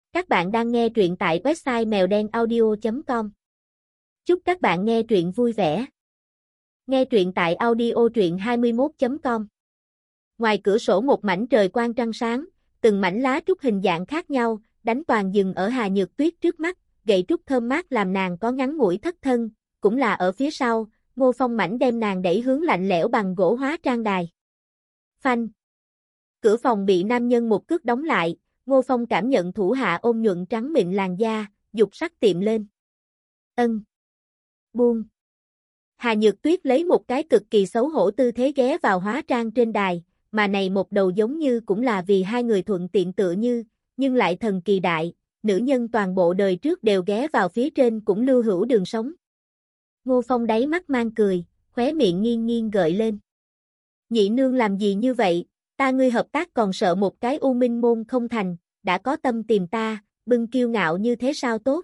Các bạn đang nghe truyện tại website mèo đen audio.com. Chúc các bạn nghe truyện vui vẻ. Nghe truyện tại audio truyện21.com. Ngoài cửa sổ một mảnh trời quang trăng sáng, từng mảnh lá trúc hình dạng khác nhau, đánh toàn dừng ở Hà Nhược Tuyết trước mắt, gậy trúc thơm mát làm nàng có ngắn ngủi thất thân, cũng là ở phía sau, Ngô Phong mảnh đem nàng đẩy hướng lạnh lẽo bằng gỗ hóa trang đài. Phanh. Cửa phòng bị nam nhân một cước đóng lại. Ngô Phong cảm nhận thủ hạ ôn nhuận trắng mịn làn da, dục sắc tiệm lên. Ân. Buông. Hà Nhược Tuyết lấy một cái cực kỳ xấu hổ tư thế ghé vào hóa trang trên đài, mà này một đầu giống như cũng là vì hai người thuận tiện tựa như, nhưng lại thần kỳ đại, nữ nhân toàn bộ đời trước đều ghé vào phía trên cũng lưu hữu đường sống. Ngô Phong đáy mắt mang cười, khóe miệng nghiêng nghiêng gợi lên. Nhị nương làm gì như vậy? Ta ngươi hợp tác còn sợ một cái U Minh môn không thành, đã có tâm tìm ta, bưng kiêu ngạo như thế sao tốt.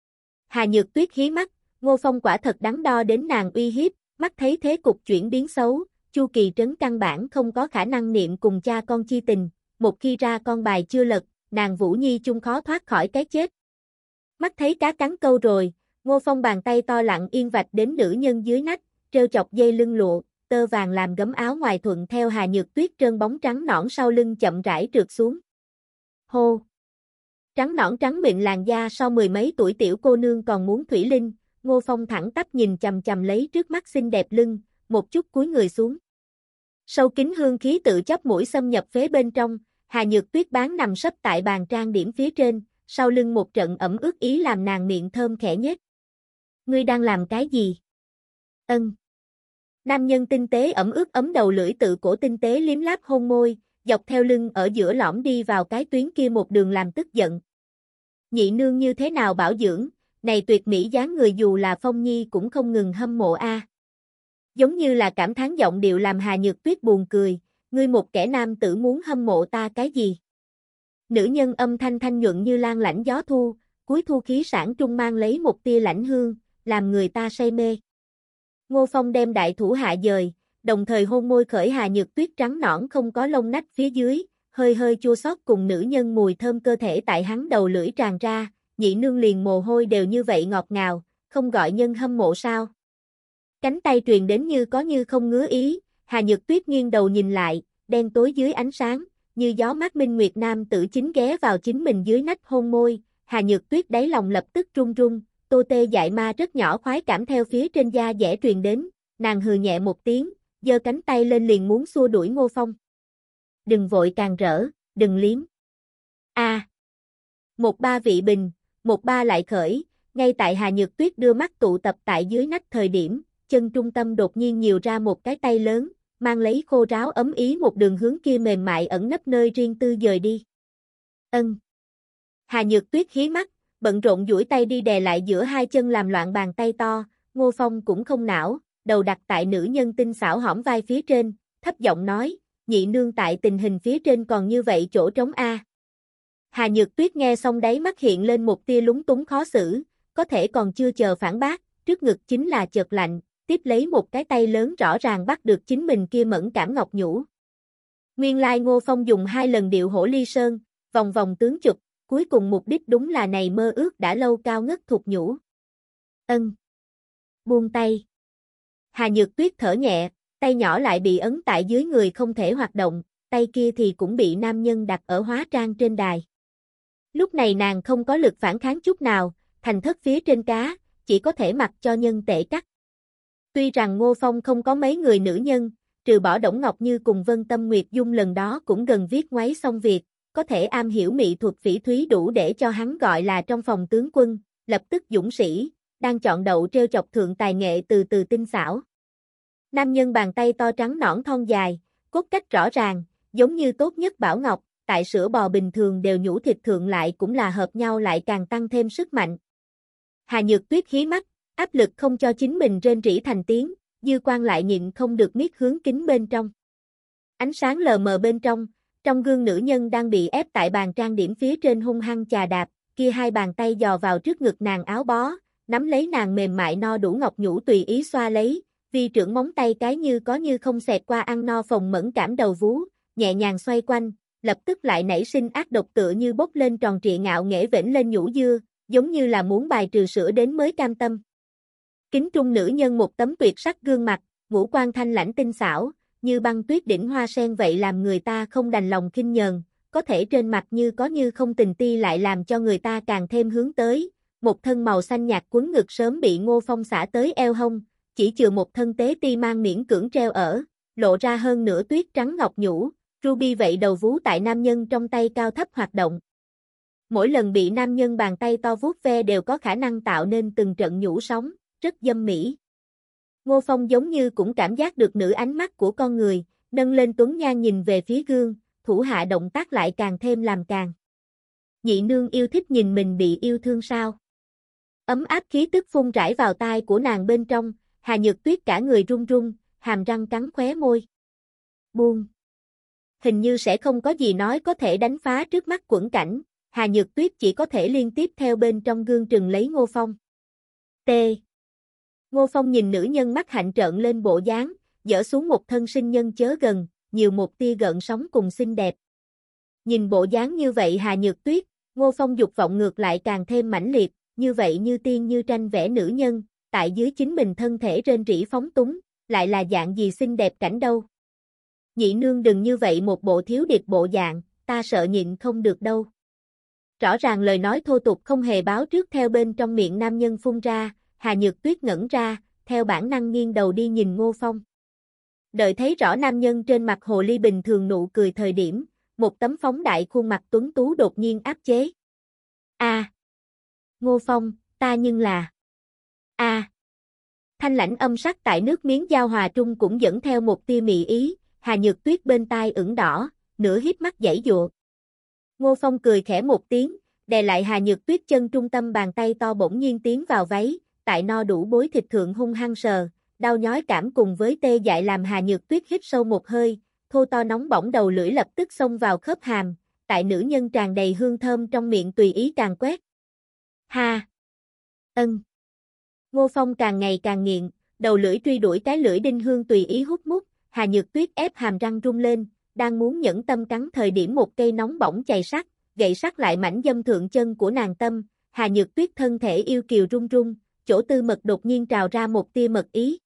Hà Nhược Tuyết hí mắt, Ngô Phong quả thật đắn đo đến nàng uy hiếp, mắt thấy thế cục chuyển biến xấu, Chu Kỳ Trấn căn bản không có khả năng niệm cùng cha con chi tình, một khi ra con bài chưa lật, nàng Vũ Nhi chung khó thoát khỏi cái chết. Mắt thấy cá cắn câu rồi, Ngô Phong bàn tay to lặng yên vạch đến nữ nhân dưới nách, treo chọc dây lưng lụa, tơ vàng làm gấm áo ngoài thuận theo Hà Nhược Tuyết trơn bóng trắng nõn sau lưng chậm rãi trượt xuống. Hô! Trắng nõn trắng mịn làn da so mười mấy tuổi tiểu cô nương còn muốn thủy linh, Ngô Phong thẳng tắp nhìn chằm chằm lấy trước mắt xinh đẹp lưng, một chút cúi người xuống. Sâu kín hương khí tự chấp mũi xâm nhập phế bên trong, Hà Nhược Tuyết bán nằm sấp tại bàn trang điểm phía trên, sau lưng một trận ẩm ướt ý làm nàng miệng thơm khẽ nhếch. Ngươi đang làm cái gì? Ân. Nam nhân tinh tế ẩm ướt ấm đầu lưỡi tự cổ tinh tế liếm láp hôn môi, dọc theo lưng ở giữa lõm đi vào cái tuyến kia một đường làm tức giận. Nhị nương như thế nào bảo dưỡng, này tuyệt mỹ dáng người dù là Phong Nhi cũng không ngừng hâm mộ a. Giống như là cảm thán giọng điệu làm Hà Nhược Tuyết buồn cười, ngươi một kẻ nam tử muốn hâm mộ ta cái gì? Nữ nhân âm thanh thanh nhuận như lan lãnh gió thu, cuối thu khí sản trung mang lấy một tia lãnh hương, làm người ta say mê. Ngô Phong đem đại thủ hạ dời, đồng thời hôn môi khởi Hà Nhược Tuyết trắng nõn không có lông nách phía dưới, hơi hơi chua xót cùng nữ nhân mùi thơm cơ thể tại hắn đầu lưỡi tràn ra, nhị nương liền mồ hôi đều như vậy ngọt ngào, không gọi nhân hâm mộ sao? Cánh tay truyền đến như có như không ngứa ý, Hà Nhược Tuyết nghiêng đầu nhìn lại, đen tối dưới ánh sáng, như gió mát minh nguyệt nam tử chính ghé vào chính mình dưới nách hôn môi, Hà Nhược Tuyết đáy lòng lập tức run run. Tô tê dại ma rất nhỏ khoái cảm theo phía trên da dẻ truyền đến, nàng hừ nhẹ một tiếng, giơ cánh tay lên liền muốn xua đuổi Ngô Phong. Đừng vội càng rỡ, đừng liếm. A. Một ba vị bình, một ba lại khởi, ngay tại Hà Nhược Tuyết đưa mắt tụ tập tại dưới nách thời điểm, chân trung tâm đột nhiên nhiều ra một cái tay lớn, mang lấy khô ráo ấm ý một đường hướng kia mềm mại ẩn nấp nơi riêng tư dời đi. Ân. Hà Nhược Tuyết hí mắt, bận rộn duỗi tay đi đè lại giữa hai chân làm loạn bàn tay to, Ngô Phong cũng không não, đầu đặt tại nữ nhân tinh xảo hõm vai phía trên, thấp giọng nói, nhị nương tại tình hình phía trên còn như vậy chỗ trống a. Hà Nhược Tuyết nghe xong đáy mắt hiện lên một tia lúng túng khó xử, có thể còn chưa chờ phản bác, trước ngực chính là chợt lạnh, tiếp lấy một cái tay lớn rõ ràng bắt được chính mình kia mẫn cảm ngọc nhũ. Nguyên lai Ngô Phong dùng 2 lần điệu hổ ly sơn, vòng vòng tướng chụp, cuối cùng mục đích đúng là này mơ ước đã lâu cao ngất thục nhũ. Ân. Buông tay. Hà Nhược Tuyết thở nhẹ, tay nhỏ lại bị ấn tại dưới người không thể hoạt động, tay kia thì cũng bị nam nhân đặt ở hóa trang trên đài. Lúc này nàng không có lực phản kháng chút nào, thành thất phía trên cá, chỉ có thể mặc cho nhân tể cắt. Tuy rằng Ngô Phong không có mấy người nữ nhân, trừ bỏ Đổng Ngọc Như cùng Vân Tâm Nguyệt Dung lần đó cũng gần viết ngoáy xong việc, có thể am hiểu mỹ thuật phỉ thúy đủ để cho hắn gọi là trong phòng tướng quân, lập tức dũng sĩ, đang chọn đậu treo chọc thượng tài nghệ từ từ tinh xảo. Nam nhân bàn tay to trắng nõn thon dài, cốt cách rõ ràng, giống như tốt nhất bảo ngọc, tại sữa bò bình thường đều nhũ thịt thượng lại cũng là hợp nhau lại càng tăng thêm sức mạnh. Hà Nhược Tuyết hí mắt, áp lực không cho chính mình rên rỉ thành tiếng, dư quan lại nhịn không được miết hướng kính bên trong. Ánh sáng lờ mờ bên trong gương nữ nhân đang bị ép tại bàn trang điểm phía trên hung hăng chà đạp, kia hai bàn tay dò vào trước ngực nàng áo bó, nắm lấy nàng mềm mại no đủ ngọc nhũ tùy ý xoa lấy, vi trưởng móng tay cái như có như không xẹt qua ăn no phồng mẫn cảm đầu vú, nhẹ nhàng xoay quanh, lập tức lại nảy sinh ác độc tựa như bốc lên tròn trịa ngạo nghễ vểnh lên nhũ dưa, giống như là muốn bài trừ sữa đến mới cam tâm. Kính trung nữ nhân một tấm tuyệt sắc gương mặt, ngũ quan thanh lãnh tinh xảo, như băng tuyết đỉnh hoa sen vậy làm người ta không đành lòng khinh nhờn, có thể trên mặt như có như không tình ti lại làm cho người ta càng thêm hướng tới. Một thân màu xanh nhạt quấn ngực sớm bị Ngô Phong xả tới eo hông, chỉ chừa một thân tế ti mang miễn cưỡng treo ở, lộ ra hơn nửa tuyết trắng ngọc nhũ, ruby vậy đầu vú tại nam nhân trong tay cao thấp hoạt động. Mỗi lần bị nam nhân bàn tay to vuốt ve đều có khả năng tạo nên từng trận nhũ sóng, rất dâm mỹ. Ngô Phong giống như cũng cảm giác được nửa ánh mắt của con người, nâng lên tuấn nhan nhìn về phía gương, thủ hạ động tác lại càng thêm làm càng. Nhị nương yêu thích nhìn mình bị yêu thương sao? Ấm áp khí tức phun rải vào tai của nàng bên trong, Hà Nhược Tuyết cả người run run, hàm răng cắn khóe môi. Buông. Hình như sẽ không có gì nói có thể đánh phá trước mắt quẫn cảnh, Hà Nhược Tuyết chỉ có thể liên tiếp theo bên trong gương trừng lấy Ngô Phong. T. Ngô Phong nhìn nữ nhân mắt hạnh trợn lên bộ dáng, dỡ xuống một thân sinh nhân chớ gần, nhiều một tia gợn sóng cùng xinh đẹp. Nhìn bộ dáng như vậy Hà Nhược Tuyết, Ngô Phong dục vọng ngược lại càng thêm mãnh liệt, như vậy như tiên như tranh vẽ nữ nhân, tại dưới chính mình thân thể rên rỉ phóng túng, lại là dạng gì xinh đẹp cảnh đâu. Nhị nương đừng như vậy một bộ thiếu điệp bộ dạng, ta sợ nhịn không được đâu. Rõ ràng lời nói thô tục không hề báo trước theo bên trong miệng nam nhân phun ra, Hà Nhược Tuyết ngẩn ra, theo bản năng nghiêng đầu đi nhìn Ngô Phong. Đợi thấy rõ nam nhân trên mặt hồ ly bình thường nụ cười thời điểm, một tấm phóng đại khuôn mặt tuấn tú đột nhiên áp chế. Ngô Phong, ta nhưng là... Thanh lãnh âm sắc tại nước miếng giao hòa trung cũng dẫn theo một tia mị ý, Hà Nhược Tuyết bên tai ửng đỏ, nửa híp mắt giãy giụa. Ngô Phong cười khẽ một tiếng, đè lại Hà Nhược Tuyết chân trung tâm bàn tay to bỗng nhiên tiến vào váy, tại no đủ bối thịt thượng hung hăng sờ, đau nhói cảm cùng với tê dại làm Hà Nhược Tuyết hít sâu một hơi, thô to nóng bỏng đầu lưỡi lập tức xông vào khớp hàm, tại nữ nhân tràn đầy hương thơm trong miệng tùy ý càng quét. Ngô Phong càng ngày càng nghiện, đầu lưỡi truy đuổi cái lưỡi đinh hương tùy ý hút mút, Hà Nhược Tuyết ép hàm răng rung lên, đang muốn nhẫn tâm cắn thời điểm một cây nóng bỏng chày sắt, gậy sắt lại mảnh dâm thượng chân của nàng tâm, Hà Nhược Tuyết thân thể yêu kiều run run, chỗ tư mật đột nhiên trào ra một tia mật ý.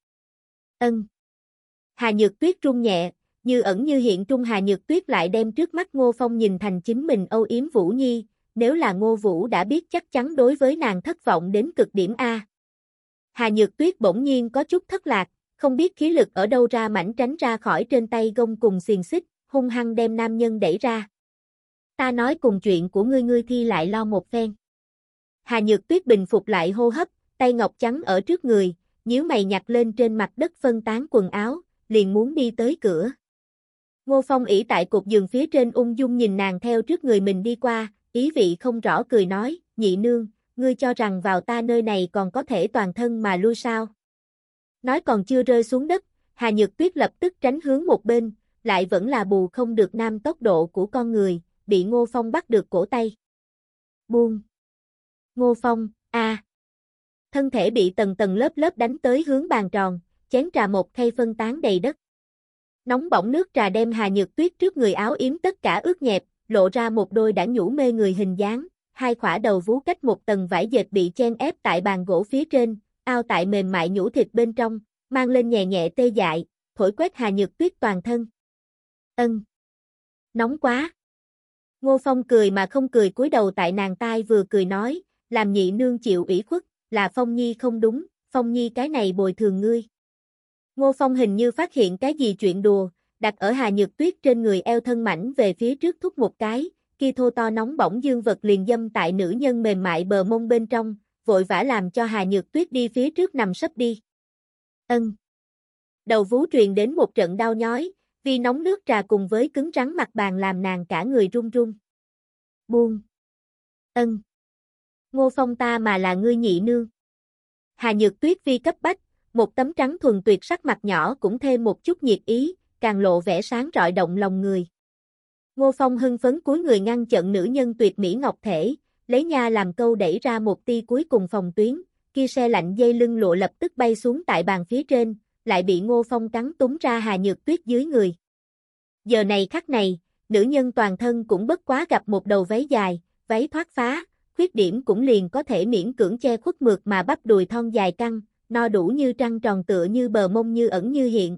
Hà Nhược Tuyết run nhẹ, như ẩn như hiện trung Hà Nhược Tuyết lại đem trước mắt Ngô Phong nhìn thành chính mình âu yếm Vũ Nhi, nếu là Ngô Vũ đã biết chắc chắn đối với nàng thất vọng đến cực điểm A. Hà Nhược Tuyết bỗng nhiên có chút thất lạc, không biết khí lực ở đâu ra mảnh tránh ra khỏi trên tay gông cùng xiềng xích, hung hăng đem nam nhân đẩy ra. Ta nói cùng chuyện của ngươi thi lại lo một phen. Hà Nhược Tuyết bình phục lại hô hấp, tay ngọc trắng ở trước người, nhíu mày nhặt lên trên mặt đất phân tán quần áo, liền muốn đi tới cửa. Ngô Phong ỷ tại cột giường phía trên ung dung nhìn nàng theo trước người mình đi qua, ý vị không rõ cười nói, nhị nương, ngươi cho rằng vào ta nơi này còn có thể toàn thân mà lui sao? Nói còn chưa rơi xuống đất, Hà Nhược Tuyết lập tức tránh hướng một bên, lại vẫn là bù không được nam tốc độ của con người, bị Ngô Phong bắt được cổ tay. Buông. Ngô Phong, Thân thể bị tầng tầng lớp lớp đánh tới hướng bàn tròn, chén trà một khay phân tán đầy đất. Nóng bỏng nước trà đem Hà Nhược Tuyết trước người áo yếm tất cả ướt nhẹp, lộ ra một đôi đã nhũ mê người hình dáng, hai khỏa đầu vú cách một tầng vải dệt bị chen ép tại bàn gỗ phía trên, ao tại mềm mại nhũ thịt bên trong, mang lên nhẹ nhẹ tê dại, thổi quét Hà Nhược Tuyết toàn thân. Nóng quá. Ngô Phong cười mà không cười cúi đầu tại nàng tai vừa cười nói, làm nhị nương chịu ủy khuất, là Phong Nhi không đúng, Phong Nhi cái này bồi thường ngươi. Ngô Phong hình như phát hiện cái gì chuyện đùa, đặt ở Hà Nhược Tuyết trên người eo thân mảnh về phía trước thúc một cái, kia thô to nóng bỏng dương vật liền dâm tại nữ nhân mềm mại bờ mông bên trong, vội vã làm cho Hà Nhược Tuyết đi phía trước nằm sấp đi. Đầu vú truyền đến một trận đau nhói, vì nóng nước trà cùng với cứng rắn mặt bàn làm nàng cả người run run. Buông. Ngô Phong ta mà là ngươi nhị nương. Hà Nhược Tuyết vi cấp bách, một tấm trắng thuần tuyệt sắc mặt nhỏ cũng thêm một chút nhiệt ý, càng lộ vẻ sáng rọi động lòng người. Ngô Phong hưng phấn cúi người ngăn chặn nữ nhân tuyệt mỹ ngọc thể, lấy nha làm câu đẩy ra một tia cuối cùng phòng tuyến, kia xe lạnh dây lưng lụa lập tức bay xuống tại bàn phía trên, lại bị Ngô Phong cắn túm ra Hà Nhược Tuyết dưới người. Giờ này khắc này, nữ nhân toàn thân cũng bất quá gặp một đầu váy dài, váy thoát phá, khuyết điểm cũng liền có thể miễn cưỡng che khuất mượt mà bắp đùi thon dài căng, no đủ như trăng tròn tựa như bờ mông như ẩn như hiện.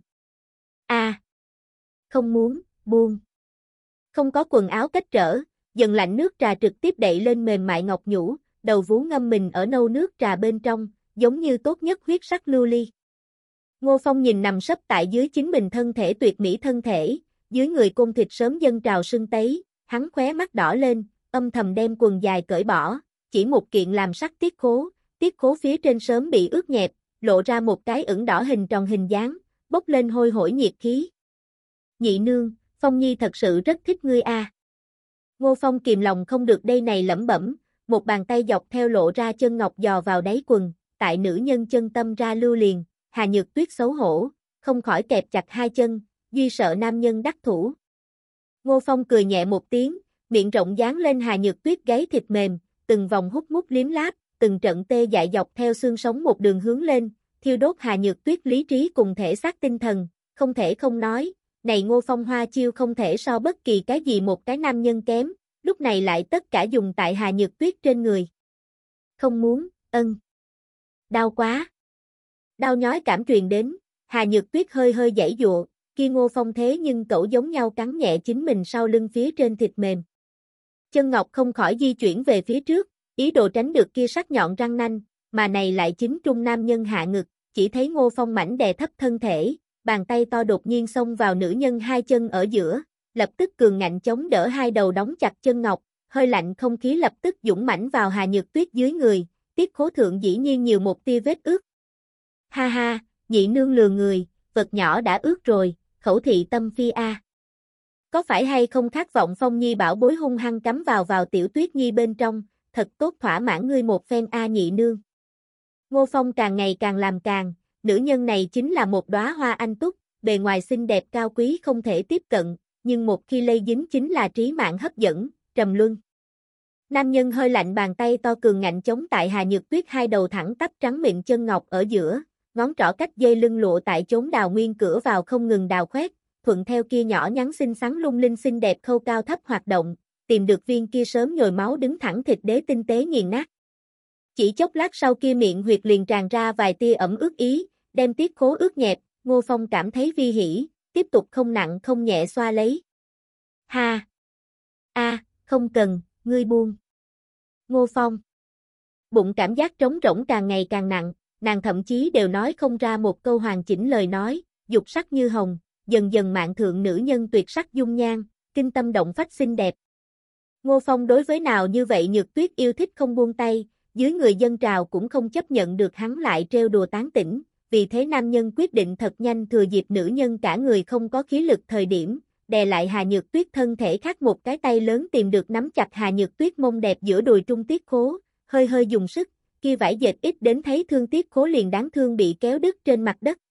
Không muốn, buông. Không có quần áo cách trở, dần lạnh nước trà trực tiếp đậy lên mềm mại ngọc nhũ, đầu vú ngâm mình ở nâu nước trà bên trong, giống như tốt nhất huyết sắc lưu ly. Ngô Phong nhìn nằm sấp tại dưới chính mình thân thể tuyệt mỹ thân thể, dưới người côn thịt sớm dâng trào sưng tấy, hắn khóe mắt đỏ lên, âm thầm đem quần dài cởi bỏ, chỉ một kiện làm sắc tiết khố phía trên sớm bị ướt nhẹp, lộ ra một cái ửng đỏ hình tròn hình dáng, bốc lên hôi hổi nhiệt khí. Nhị nương, Phong Nhi thật sự rất thích ngươi a. Ngô Phong kìm lòng không được đây này lẩm bẩm, một bàn tay dọc theo lộ ra chân ngọc dò vào đáy quần, tại nữ nhân chân tâm ra lưu liền, Hà Nhược Tuyết xấu hổ, không khỏi kẹp chặt hai chân, duy sợ nam nhân đắc thủ. Ngô Phong cười nhẹ một tiếng, miệng rộng dán lên Hà Nhược Tuyết gáy thịt mềm, từng vòng hút mút liếm láp, từng trận tê dại dọc theo xương sống một đường hướng lên, thiêu đốt Hà Nhược Tuyết lý trí cùng thể xác tinh thần, không thể không nói, này Ngô Phong hoa chiêu không thể so bất kỳ cái gì một cái nam nhân kém, lúc này lại tất cả dùng tại Hà Nhược Tuyết trên người. Không muốn, đau quá. Đau nhói cảm truyền đến, Hà Nhược Tuyết hơi hơi giãy giụa, kia Ngô Phong thế nhưng cậu giống nhau cắn nhẹ chính mình sau lưng phía trên thịt mềm. Chân ngọc không khỏi di chuyển về phía trước, ý đồ tránh được kia sắc nhọn răng nanh, mà này lại chính trung nam nhân hạ ngực, chỉ thấy Ngô Phong mảnh đè thấp thân thể, bàn tay to đột nhiên xông vào nữ nhân hai chân ở giữa, lập tức cường ngạnh chống đỡ hai đầu đóng chặt chân ngọc, hơi lạnh không khí lập tức dũng mãnh vào Hà Nhược Tuyết dưới người, tiết khố thượng dĩ nhiên nhiều một tia vết ướt. Ha ha, nhị nương lừa người, vật nhỏ đã ướt rồi, khẩu thị tâm phi a. Có phải hay không khát vọng Phong Nhi bảo bối hung hăng cắm vào tiểu Tuyết Nhi bên trong, thật tốt thỏa mãn ngươi một phen a nhị nương. Ngô Phong càng ngày càng làm càng, nữ nhân này chính là một đóa hoa anh túc, bề ngoài xinh đẹp cao quý không thể tiếp cận, nhưng một khi lây dính chính là trí mạng hấp dẫn, trầm luân. Nam nhân hơi lạnh bàn tay to cường ngạnh chống tại Hà Nhược Tuyết hai đầu thẳng tắp trắng mịn chân ngọc ở giữa, ngón trỏ cách dây lưng lụa tại chốn đào nguyên cửa vào không ngừng đào khoét, thuận theo kia nhỏ nhắn xinh xắn lung linh xinh đẹp khâu cao thấp hoạt động, tìm được viên kia sớm nhồi máu đứng thẳng thịt đế tinh tế nghiền nát. Chỉ chốc lát sau kia miệng huyệt liền tràn ra vài tia ẩm ướt ý, đem tiết khố ướt nhẹp, Ngô Phong cảm thấy vi hỉ, tiếp tục không nặng không nhẹ xoa lấy. Ha! Không cần, ngươi buông. Ngô Phong. Bụng cảm giác trống rỗng càng ngày càng nặng, nàng thậm chí đều nói không ra một câu hoàn chỉnh lời nói, dục sắc như hồng, dần dần mạn thượng nữ nhân tuyệt sắc dung nhan, kinh tâm động phách xinh đẹp. Ngô Phong đối với nào như vậy Nhược Tuyết yêu thích không buông tay, dưới người dân trào cũng không chấp nhận được hắn lại trêu đùa tán tỉnh, vì thế nam nhân quyết định thật nhanh thừa dịp nữ nhân cả người không có khí lực thời điểm, đè lại Hà Nhược Tuyết thân thể khác một cái tay lớn tìm được nắm chặt Hà Nhược Tuyết mông đẹp giữa đùi trung tiết khố, hơi hơi dùng sức, kia vải dệt ít đến thấy thương tiết khố liền đáng thương bị kéo đứt trên mặt đất.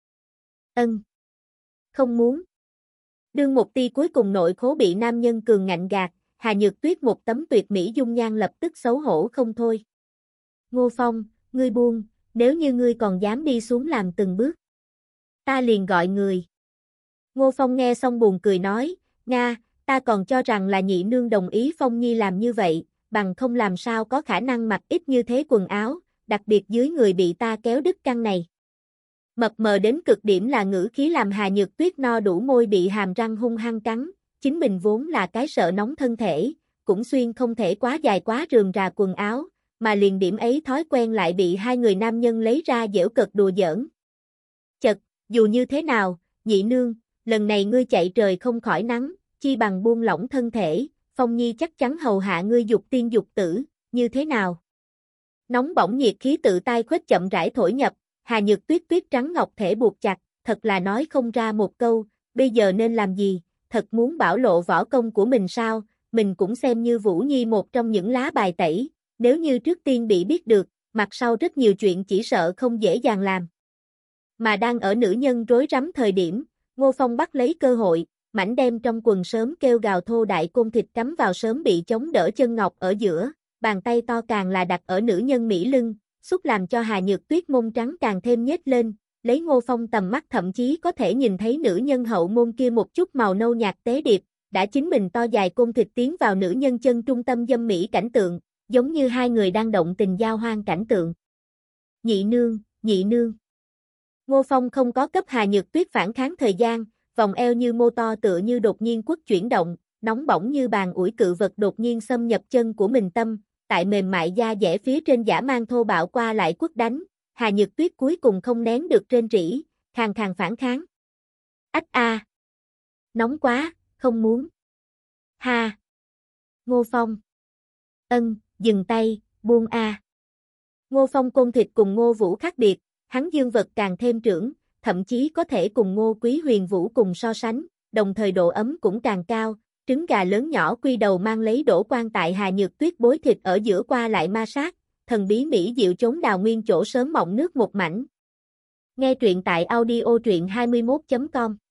Không muốn. Đương một ti cuối cùng nội khố bị nam nhân cường ngạnh gạt, Hà Nhược Tuyết một tấm tuyệt mỹ dung nhan lập tức xấu hổ không thôi. Ngô Phong, ngươi buông, nếu như ngươi còn dám đi xuống làm từng bước, ta liền gọi người. Ngô Phong nghe xong buồn cười nói, Nga, ta còn cho rằng là nhị nương đồng ý Phong Nhi làm như vậy, bằng không làm sao có khả năng mặc ít như thế quần áo, đặc biệt dưới người bị ta kéo đứt căng này. Mập mờ đến cực điểm là ngữ khí làm Hà Nhược Tuyết no đủ môi bị hàm răng hung hăng cắn, chính mình vốn là cái sợ nóng thân thể, cũng xuyên không thể quá dài quá rườm rà quần áo, mà liền điểm ấy thói quen lại bị hai người nam nhân lấy ra giễu cợt đùa giỡn. Chật, dù như thế nào, nhị nương, lần này ngươi chạy trời không khỏi nắng, chi bằng buông lỏng thân thể, Phong Nhi chắc chắn hầu hạ ngươi dục tiên dục tử, như thế nào? Nóng bỏng nhiệt khí tự tai khuếch chậm rãi thổi nhập, Hà Nhược Tuyết tuyết trắng ngọc thể buộc chặt, thật là nói không ra một câu, bây giờ nên làm gì, thật muốn bảo lộ võ công của mình sao, mình cũng xem như Vũ Nhi một trong những lá bài tẩy, nếu như trước tiên bị biết được, mặt sau rất nhiều chuyện chỉ sợ không dễ dàng làm. Mà đang ở nữ nhân rối rắm thời điểm, Ngô Phong bắt lấy cơ hội, mảnh đem trong quần sớm kêu gào thô đại côn thịt cắm vào sớm bị chống đỡ chân ngọc ở giữa, bàn tay to càng là đặt ở nữ nhân mỹ lưng, xúc làm cho Hà Nhược Tuyết mông trắng càng thêm nhếch lên, lấy Ngô Phong tầm mắt thậm chí có thể nhìn thấy nữ nhân hậu môn kia một chút màu nâu nhạt tế điệp, đã chính mình to dài côn thịt tiến vào nữ nhân chân trung tâm dâm mỹ cảnh tượng, giống như hai người đang động tình giao hoan cảnh tượng. Nhị nương, nhị nương. Ngô Phong không có cấp Hà Nhược Tuyết phản kháng thời gian, vòng eo như mô to tựa như đột nhiên quất chuyển động, nóng bỏng như bàn ủi cự vật đột nhiên xâm nhập chân của mình tâm, tại mềm mại da dẻ phía trên dã man thô bạo qua lại quất đánh, Hà Nhược Tuyết cuối cùng không nén được rên rỉ, khàn khàn phản kháng. Ách a. Nóng quá, không muốn. Ha. Ngô Phong. Dừng tay, buông a. Ngô Phong côn thịt cùng Ngô Vũ khác biệt, hắn dương vật càng thêm trưởng, thậm chí có thể cùng Ngô Quý Huyền Vũ cùng so sánh, đồng thời độ ấm cũng càng cao, trứng gà lớn nhỏ quy đầu mang lấy đổ quan tại Hà Nhược Tuyết bối thịt ở giữa qua lại ma sát, thần bí mỹ diệu chốn đào nguyên chỗ sớm mộng nước một mảnh. Nghe truyện tại audio truyện 21.com